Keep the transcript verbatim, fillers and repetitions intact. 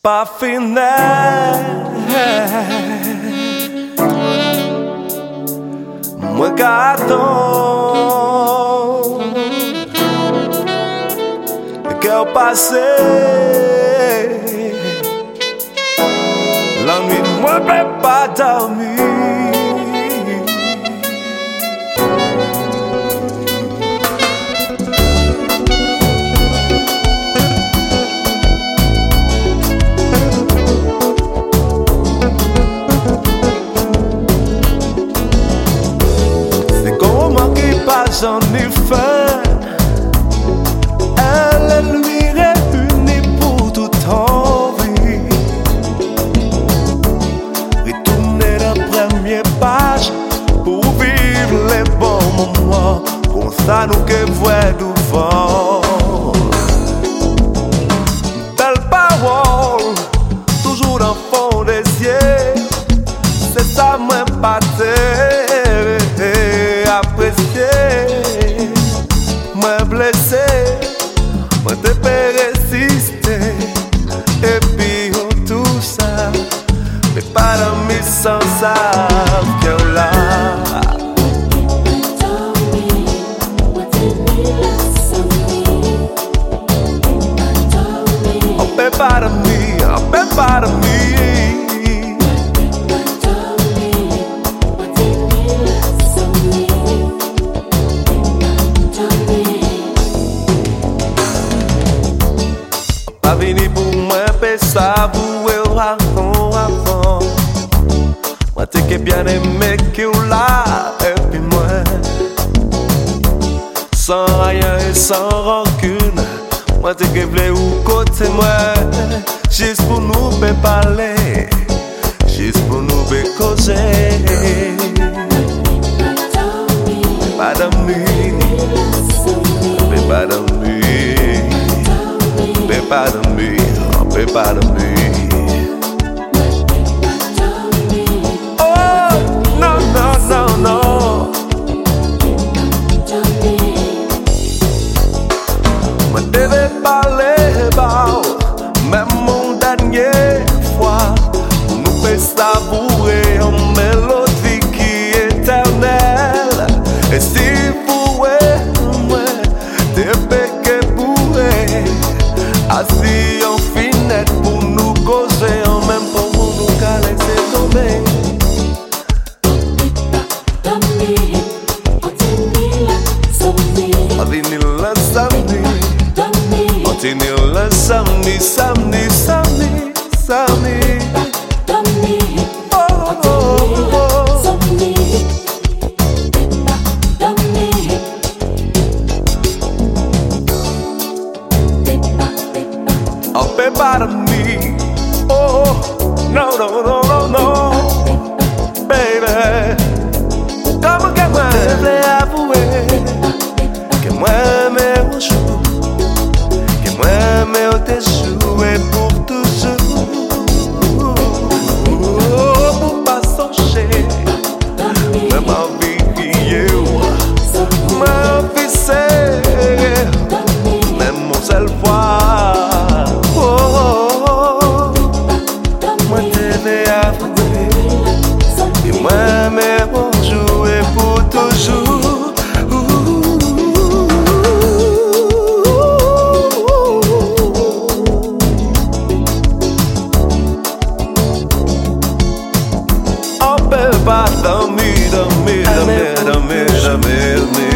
Pas final, moi gâteau, le cœur passé, la nuit moi peux pas dormir. J'en ai faim, elle lui réunit pour toute envie. Retourner la première page pour vivre les bons moments, comme ça nous que voit du vent. Belle parole, toujours dans le fond des yeux, c'est ça moi pas apprécier, moi blessé, moi te peux résister. Et puis oh, tout ça, mais pas dans mes sens ça que là. On peut pas de me, on peut pas de me. Pas venu pour moi, mais ça vous est avant, avant. Moi, t'es que bien aimé que là, et puis moi, sans rien et sans rancune, moi, t'es que blé ou côté moi, juste pour nous be parler, juste pour nous be causer. Pas d'amis, pas d'amis. Pas de me, on peut pas de me. Oh, non, non, non, non. Moi, devais parler bas, même mon dernier fois. Nous fait savourer une mélodie qui est éternelle. Et si vous êtes moi, devez que vous êtes. Assis en finette pour nous causer, en même temps pour nous laisser tomber. On tenir le samedi, samedi, samedi, samedi. Oh, oh, oh. On peut pas de me, oh, no, no, no, no, no, baby. Comme que moi, je voulais avouer que moi, mais au jour, que moi, mais au déjouer pour toujours. Oh, pour pas songer, même envie crier, même envie serrer, même mon seul voix. Mais bon, jouer pour toujours. On peut pas dormir, dormir, dormir, dormir, dormir.